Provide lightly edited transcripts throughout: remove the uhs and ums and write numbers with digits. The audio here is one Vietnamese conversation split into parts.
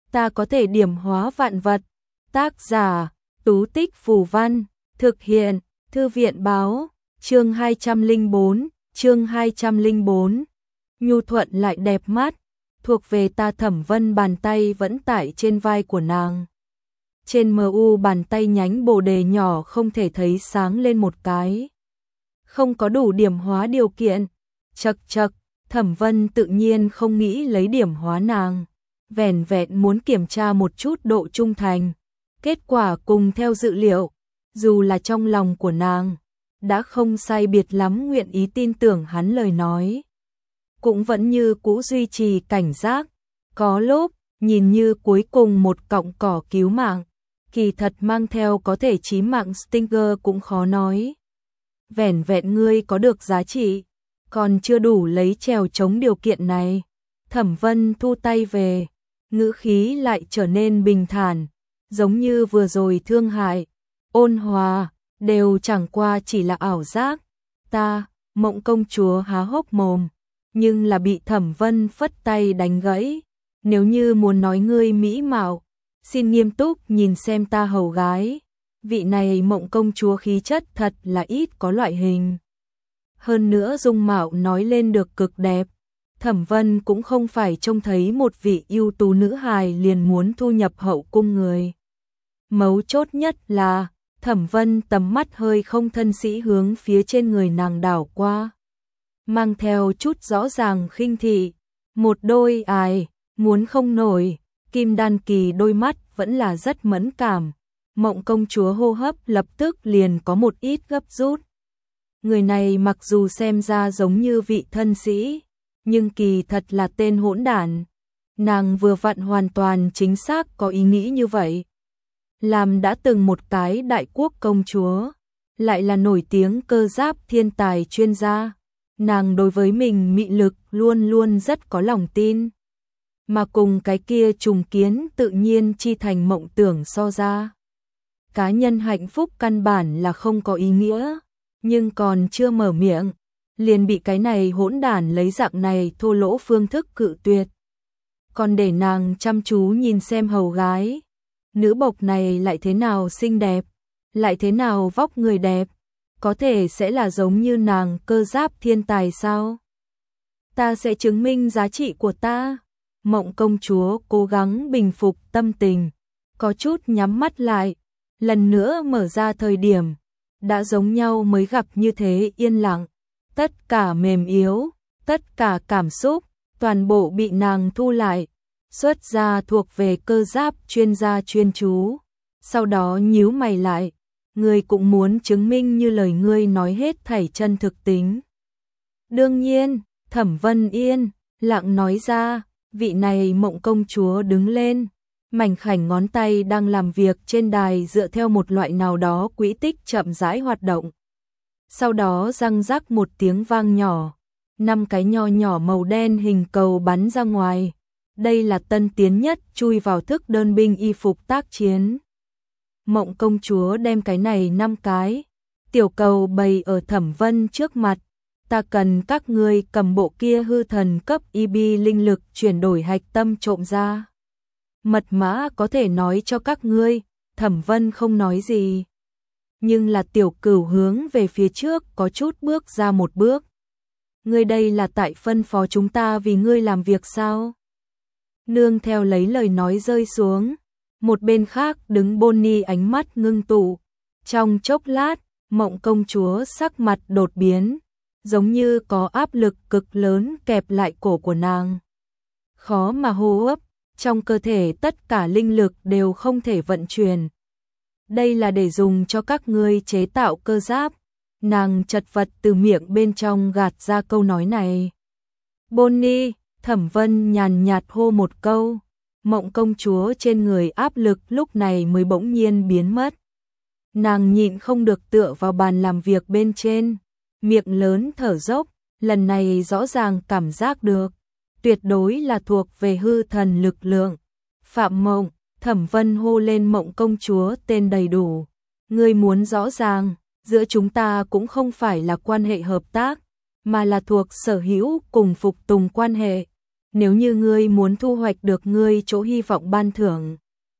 ta có thể điểm hóa vạn vật. Tác giả, Tú Tích Phù Văn, thực hiện, Thư viện báo, chương 204. Nhu thuận lại đẹp mắt, thuộc về ta. Thẩm Vân bàn tay vẫn tải trên vai của nàng. Trên mu bàn tay nhánh bồ đề nhỏ không thể thấy sáng lên một cái. Không có đủ điểm hóa điều kiện. Chậc chậc, Thẩm Vân tự nhiên không nghĩ lấy điểm hóa nàng. Vẻn vẹn muốn kiểm tra một chút độ trung thành. Kết quả cùng theo dự liệu, dù là trong lòng của nàng đã không sai biệt lắm nguyện ý tin tưởng hắn lời nói, cũng vẫn như cũ duy trì cảnh giác. Có lúc, nhìn như cuối cùng một cọng cỏ cứu mạng, kỳ thật mang theo có thể chí mạng Stinger cũng khó nói. Vẻn vẹn ngươi có được giá trị, còn chưa đủ lấy trèo chống điều kiện này. Thẩm Vân thu tay về, ngữ khí lại trở nên bình thản, giống như vừa rồi thương hại, ôn hòa, đều chẳng qua chỉ là ảo giác. Ta, Mộng công chúa há hốc mồm, nhưng là bị Thẩm Vân phất tay đánh gãy. Nếu như muốn nói ngươi mỹ mạo, xin nghiêm túc nhìn xem ta hầu gái. Vị này Mộng công chúa khí chất thật là ít có loại hình. Hơn nữa dung mạo nói lên được cực đẹp. Thẩm Vân cũng không phải trông thấy một vị ưu tú nữ hài liền muốn thu nhập hậu cung người. Mấu chốt nhất là, Thẩm Vân tầm mắt hơi không thân sĩ hướng phía trên người nàng đảo qua, mang theo chút rõ ràng khinh thị. Một đôi muốn không nổi, kim đan kỳ đôi mắt vẫn là rất mẫn cảm. Mộng công chúa hô hấp lập tức liền có một ít gấp rút. Người này mặc dù xem ra giống như vị thân sĩ, nhưng kỳ thật là tên hỗn đản. Nàng vừa vặn hoàn toàn chính xác có ý nghĩ như vậy. Làm đã từng một cái đại quốc công chúa, lại là nổi tiếng cơ giáp thiên tài chuyên gia, nàng đối với mình mị lực luôn luôn rất có lòng tin. Mà cùng cái kia trùng kiến tự nhiên chi thành mộng tưởng so ra, cá nhân hạnh phúc căn bản là không có ý nghĩa. Nhưng còn chưa mở miệng, liền bị cái này hỗn đản lấy dạng này thô lỗ phương thức cự tuyệt. Còn để nàng chăm chú nhìn xem hầu gái, nữ bộc này lại thế nào xinh đẹp, lại thế nào vóc người đẹp, có thể sẽ là giống như nàng cơ giáp thiên tài sao? Ta sẽ chứng minh giá trị của ta. Mộng công chúa cố gắng bình phục tâm tình, có chút nhắm mắt lại, lần nữa mở ra thời điểm, đã giống nhau mới gặp như thế yên lặng. Tất cả mềm yếu, tất cả cảm xúc, toàn bộ bị nàng thu lại, xuất ra thuộc về cơ giáp chuyên gia chuyên chú. Sau đó nhíu mày lại, ngươi cũng muốn chứng minh như lời ngươi nói hết thảy chân thực tính. Đương nhiên, Thẩm Vân yên lặng nói ra. Vị này Mộng công chúa đứng lên, mảnh khảnh ngón tay đang làm việc trên đài dựa theo một loại nào đó quỹ tích chậm rãi hoạt động. Sau đó răng rắc một tiếng vang nhỏ, 5 cái nho nhỏ màu đen hình cầu bắn ra ngoài. Đây là tân tiến nhất chui vào thức đơn binh y phục tác chiến. Mộng công chúa đem cái này 5 cái tiểu cầu bày ở Thẩm Vân trước mặt. Ta cần các ngươi cầm bộ kia hư thần cấp EB linh lực chuyển đổi hạch tâm trộm ra. Mật mã có thể nói cho các ngươi. Thẩm Vân không nói gì, nhưng là tiểu cửu hướng về phía trước có chút bước ra một bước. Ngươi đây là tại phân phó chúng ta vì ngươi làm việc sao? Nương theo lấy lời nói rơi xuống, một bên khác đứng Bonnie ánh mắt ngưng tụ. Trong chốc lát, Mộng công chúa sắc mặt đột biến, giống như có áp lực cực lớn kẹp lại cổ của nàng. Khó mà hô hấp, trong cơ thể tất cả linh lực đều không thể vận chuyển. Đây là để dùng cho các ngươi chế tạo cơ giáp. Nàng chật vật từ miệng bên trong gạt ra câu nói này. Bonnie, Thẩm Vân nhàn nhạt hô một câu. Mộng công chúa trên người áp lực lúc này mới bỗng nhiên biến mất. Nàng nhịn không được tựa vào bàn làm việc bên trên, miệng lớn thở dốc, lần này rõ ràng cảm giác được, tuyệt đối là thuộc về hư thần lực lượng. Phạm Mộng, Thẩm Vân hô lên Mộng công chúa tên đầy đủ. Ngươi muốn rõ ràng, giữa chúng ta cũng không phải là quan hệ hợp tác, mà là thuộc sở hữu cùng phục tùng quan hệ. nếu như ngươi muốn thu hoạch được ngươi chỗ hy vọng ban thưởng,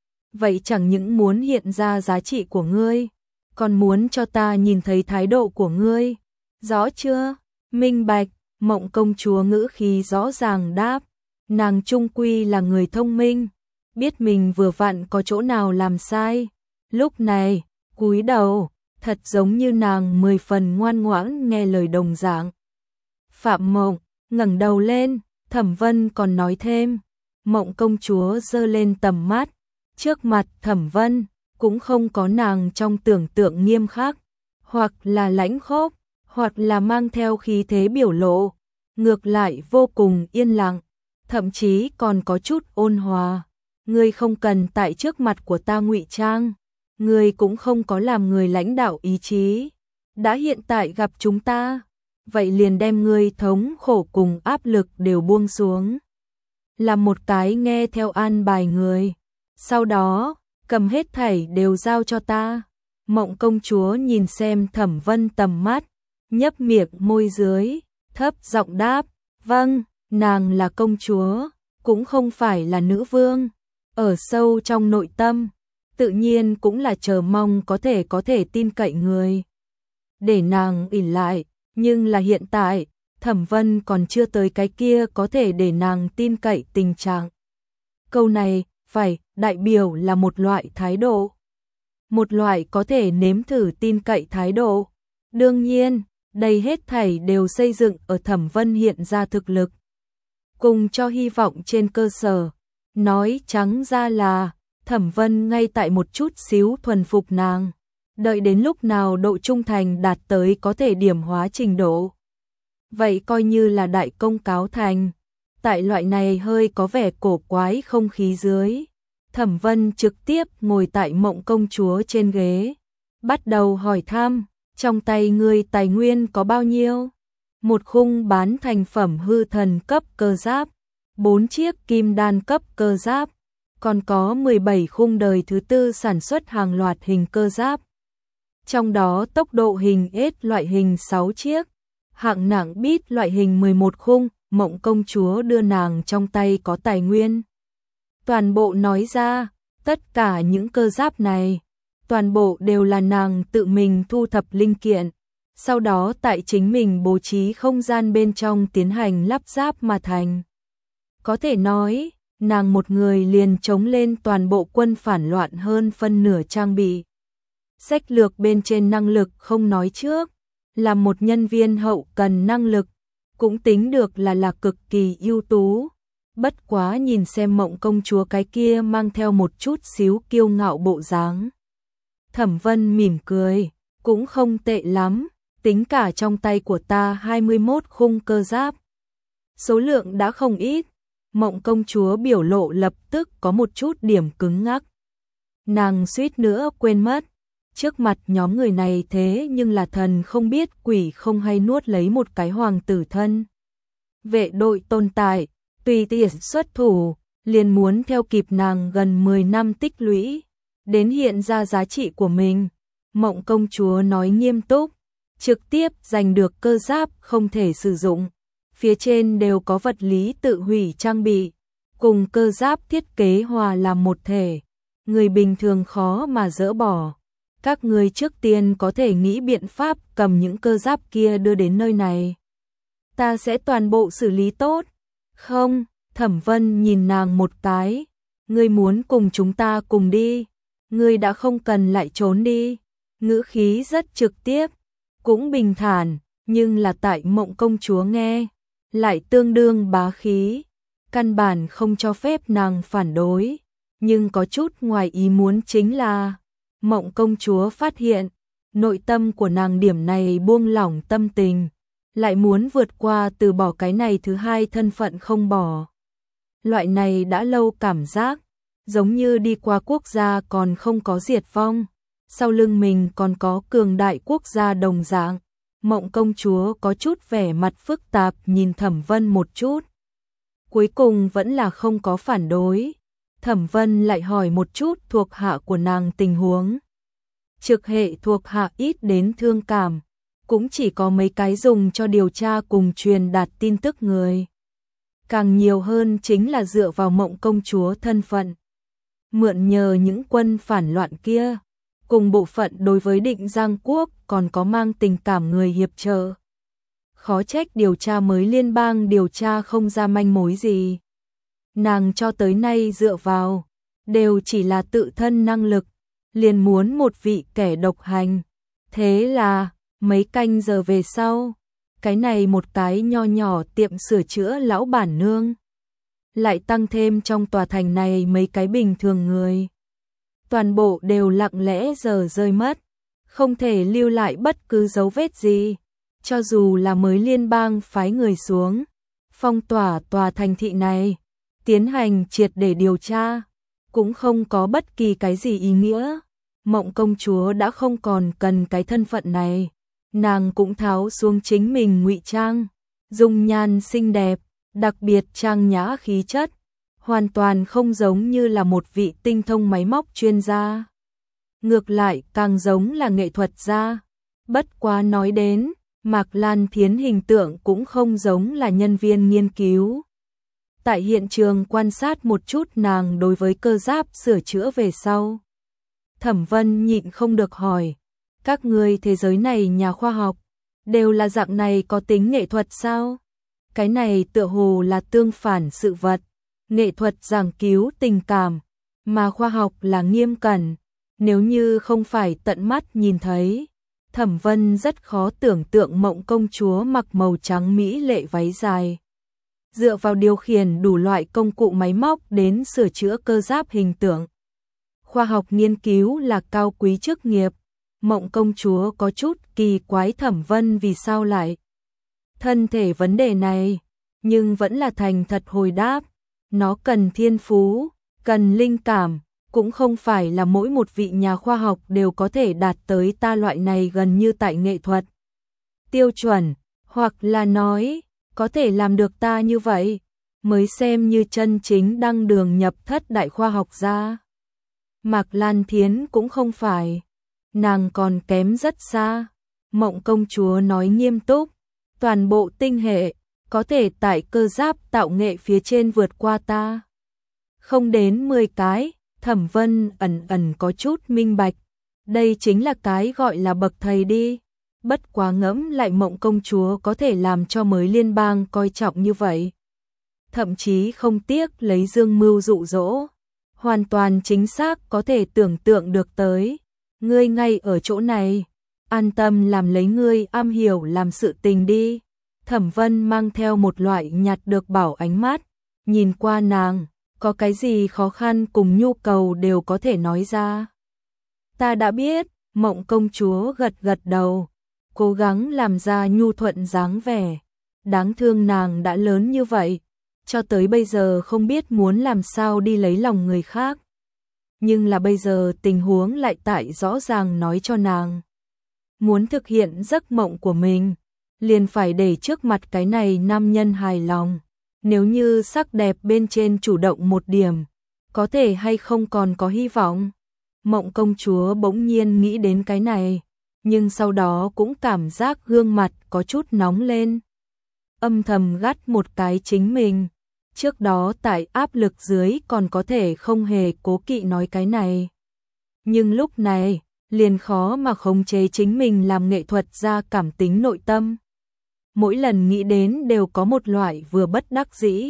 vậy chẳng những muốn hiện ra giá trị của ngươi, còn muốn cho ta nhìn thấy thái độ của ngươi. Rõ chưa? Minh bạch. Mộng công chúa ngữ khí rõ ràng đáp. Nàng chung quy là người thông minh, biết mình vừa vặn có chỗ nào làm sai. Lúc này, cúi đầu, thật giống như nàng 10 phần ngoan ngoãn nghe lời đồng dạng. Phạm Mộng ngẩng đầu lên, Thẩm Vân còn nói thêm. Mộng công chúa giơ lên tầm mắt, trước mặt Thẩm Vân cũng không có nàng trong tưởng tượng nghiêm khắc, hoặc là lãnh khốc, hoặc là mang theo khí thế biểu lộ, ngược lại vô cùng yên lặng, thậm chí còn có chút ôn hòa. Ngươi không cần tại trước mặt của ta ngụy trang, ngươi cũng không có làm người lãnh đạo ý chí, đã hiện tại gặp chúng ta, vậy liền đem ngươi thống khổ cùng áp lực đều buông xuống, làm một cái nghe theo an bài người, sau đó cầm hết thảy đều giao cho ta. Mộng công chúa nhìn xem Thẩm Vân tầm mắt, nhấp miệng môi dưới, thấp giọng đáp, vâng, nàng là công chúa, cũng không phải là nữ vương. Ở sâu trong nội tâm, tự nhiên cũng là chờ mong có thể tin cậy người, để nàng ỷ lại, nhưng là hiện tại, Thẩm Vân còn chưa tới cái kia có thể để nàng tin cậy tình trạng. Câu này, phải, đại biểu là một loại thái độ. Một loại có thể nếm thử tin cậy thái độ. Đương nhiên, đây hết thảy đều xây dựng ở Thẩm Vân hiện ra thực lực, cùng cho hy vọng trên cơ sở. Nói trắng ra là, Thẩm Vân ngay tại một chút xíu thuần phục nàng. Đợi đến lúc nào độ trung thành đạt tới có thể điểm hóa trình độ, vậy coi như là đại công cáo thành. Tại loại này hơi có vẻ cổ quái không khí dưới, Thẩm Vân trực tiếp ngồi tại Mộng công chúa trên ghế, bắt đầu hỏi thăm, trong tay ngươi tài nguyên có bao nhiêu? Một khung bán thành phẩm hư thần cấp cơ giáp, 4 chiếc kim đan cấp cơ giáp, còn có 17 khung đời thứ tư sản xuất hàng loạt hình cơ giáp. Trong đó tốc độ hình S loại hình 6 chiếc, hạng nặng bit loại hình 11 khung. Mộng công chúa đưa nàng trong tay có tài nguyên, toàn bộ nói ra. Tất cả những cơ giáp này, toàn bộ đều là nàng tự mình thu thập linh kiện, sau đó tại chính mình bố trí không gian bên trong tiến hành lắp ráp mà thành. Có thể nói, nàng một người liền chống lên toàn bộ quân phản loạn hơn phân nửa trang bị. Sách lược bên trên năng lực không nói trước, là một nhân viên hậu cần năng lực, cũng tính được là cực kỳ ưu tú. Bất quá nhìn xem Mộng công chúa cái kia mang theo một chút xíu kiêu ngạo bộ dáng, Thẩm Vân mỉm cười, cũng không tệ lắm, tính cả trong tay của ta 21 khung cơ giáp. Số lượng đã không ít. Mộng công chúa biểu lộ lập tức có một chút điểm cứng ngắc. Nàng suýt nữa quên mất, trước mặt nhóm người này thế nhưng là thần không biết quỷ không hay nuốt lấy một cái hoàng tử thân. Vệ đội tồn tại, tùy tiện xuất thủ, liền muốn theo kịp nàng gần 10 năm tích lũy, đến hiện ra giá trị của mình. Mộng công chúa nói nghiêm túc, trực tiếp giành được cơ giáp không thể sử dụng. Phía trên đều có vật lý tự hủy trang bị, cùng cơ giáp thiết kế hòa làm một thể, người bình thường khó mà dỡ bỏ. Các người trước tiên có thể nghĩ biện pháp cầm những cơ giáp kia đưa đến nơi này. Ta sẽ toàn bộ xử lý tốt. Không, Thẩm Vân nhìn nàng một cái. Ngươi muốn cùng chúng ta cùng đi, ngươi đã không cần lại trốn đi. Ngữ khí rất trực tiếp, cũng bình thản, nhưng là tại Mộng công chúa nghe, lại tương đương bá khí, căn bản không cho phép nàng phản đối. Nhưng có chút ngoài ý muốn chính là, Mộng công chúa phát hiện, nội tâm của nàng điểm này buông lỏng tâm tình, lại muốn vượt qua từ bỏ cái này thứ hai thân phận không bỏ. Loại này đã lâu cảm giác, giống như đi qua quốc gia còn không có diệt vong, sau lưng mình còn có cường đại quốc gia đồng dạng. Mộng công chúa có chút vẻ mặt phức tạp nhìn Thẩm Vân một chút. Cuối cùng vẫn là không có phản đối. Thẩm Vân lại hỏi một chút thuộc hạ của nàng tình huống. Trực hệ thuộc hạ ít đến thương cảm, cũng chỉ có mấy cái dùng cho điều tra cùng truyền đạt tin tức người. càng nhiều hơn chính là dựa vào Mộng công chúa thân phận. Mượn nhờ những quân phản loạn kia, cùng bộ phận đối với Định Giang Quốc còn có mang tình cảm người hiệp trợ. Khó trách điều tra mới liên bang điều tra không ra manh mối gì. Nàng cho tới nay dựa vào, đều chỉ là tự thân năng lực, liền muốn một vị kẻ độc hành. Thế là, mấy canh giờ về sau, cái này một cái nho nhỏ tiệm sửa chữa lão bản nương. Lại tăng thêm trong tòa thành này mấy cái bình thường người. Toàn bộ đều lặng lẽ giờ rơi mất, không thể lưu lại bất cứ dấu vết gì. Cho dù là mới liên bang phái người xuống, phong tỏa tòa thành thị này, tiến hành triệt để điều tra, cũng không có bất kỳ cái gì ý nghĩa. Mộng công chúa đã không còn cần cái thân phận này, nàng cũng tháo xuống chính mình ngụy trang, dung nhan xinh đẹp, đặc biệt trang nhã khí chất, hoàn toàn không giống như là một vị tinh thông máy móc chuyên gia. Ngược lại càng giống là nghệ thuật gia. Bất quá nói đến, Mạc Lan Thiến hình tượng cũng không giống là nhân viên nghiên cứu. Tại hiện trường quan sát một chút nàng đối với cơ giáp sửa chữa về sau. Thẩm Vân nhịn không được hỏi, các ngươi thế giới này nhà khoa học, đều là dạng này có tính nghệ thuật sao? Cái này tựa hồ là tương phản sự vật, nghệ thuật giảng cứu tình cảm, mà khoa học là nghiêm cẩn, nếu như không phải tận mắt nhìn thấy. Thẩm Vân rất khó tưởng tượng Mộng công chúa mặc màu trắng mỹ lệ váy dài, dựa vào điều khiển đủ loại công cụ máy móc đến sửa chữa cơ giáp hình tượng. Khoa học nghiên cứu là cao quý chức nghiệp. Mộng công chúa có chút kỳ quái Thẩm Vân vì sao lại thân thể vấn đề này, nhưng vẫn là thành thật hồi đáp, nó cần thiên phú, cần linh cảm, cũng không phải là mỗi một vị nhà khoa học đều có thể đạt tới ta loại này gần như tại nghệ thuật tiêu chuẩn, hoặc là nói, có thể làm được ta như vậy, mới xem như chân chính đăng đường nhập thất đại khoa học gia. Mạc Lan Thiến cũng không phải, nàng còn kém rất xa. Mộng công chúa nói nghiêm túc, toàn bộ tinh hệ, có thể tại cơ giáp tạo nghệ phía trên vượt qua ta. Không đến 10 cái, Thẩm Vân ẩn có chút minh bạch, đây chính là cái gọi là bậc thầy đi. Bất quá ngẫm lại Mộng công chúa có thể làm cho mới liên bang coi trọng như vậy. Thậm chí không tiếc lấy dương mưu dụ dỗ, hoàn toàn chính xác có thể tưởng tượng được tới. Ngươi ngay ở chỗ này, an tâm làm lấy ngươi am hiểu làm sự tình đi. Thẩm Vân mang theo một loại nhạt được bảo ánh mắt, nhìn qua nàng, có cái gì khó khăn cùng nhu cầu đều có thể nói ra. Ta đã biết. Mộng công chúa gật gật đầu, cố gắng làm ra nhu thuận dáng vẻ. Đáng thương nàng đã lớn như vậy, cho tới bây giờ không biết muốn làm sao đi lấy lòng người khác. Nhưng là bây giờ tình huống lại tại rõ ràng nói cho nàng. Muốn thực hiện giấc mộng của mình, liền phải để trước mặt cái này nam nhân hài lòng. Nếu như sắc đẹp bên trên chủ động một điểm, có thể hay không còn có hy vọng. Mộng công chúa bỗng nhiên nghĩ đến cái này, nhưng sau đó cũng cảm giác gương mặt có chút nóng lên. Âm thầm gắt một cái chính mình. Trước đó tại áp lực dưới còn có thể không hề cố kỵ nói cái này. Nhưng lúc này, liền khó mà khống chế chính mình làm nghệ thuật ra cảm tính nội tâm. Mỗi lần nghĩ đến đều có một loại vừa bất đắc dĩ,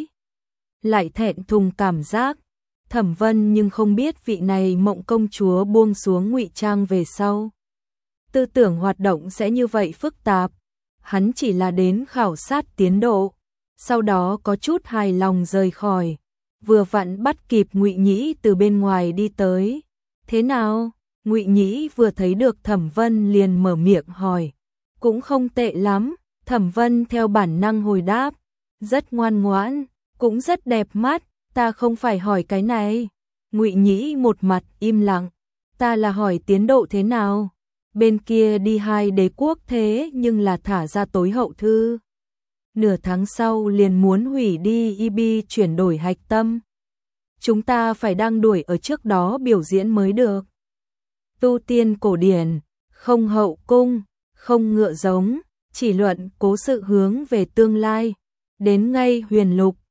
lại thẹn thùng cảm giác. Thẩm Vân nhưng không biết vị này Mộng công chúa buông xuống ngụy trang về sau, tư tưởng hoạt động sẽ như vậy phức tạp. Hắn chỉ là đến khảo sát tiến độ, sau đó có chút hài lòng rời khỏi, vừa vặn bắt kịp Ngụy Nhĩ từ bên ngoài đi tới. Thế nào? Ngụy Nhĩ vừa thấy được Thẩm Vân liền mở miệng hỏi. Cũng không tệ lắm. Thẩm Vân theo bản năng hồi đáp, rất ngoan ngoãn, cũng rất đẹp mắt. Ta không phải hỏi cái này. Ngụy Nhĩ một mặt im lặng. Ta là hỏi tiến độ thế nào? Bên kia đi 2 đế quốc thế nhưng là thả ra tối hậu thư. Nửa tháng sau liền muốn hủy đi IB chuyển đổi hạch tâm. Chúng ta phải đang đuổi ở trước đó biểu diễn mới được. Tu tiên cổ điển, không hậu cung, không ngựa giống, chỉ luận cố sự hướng về tương lai. Đến ngay huyền lục,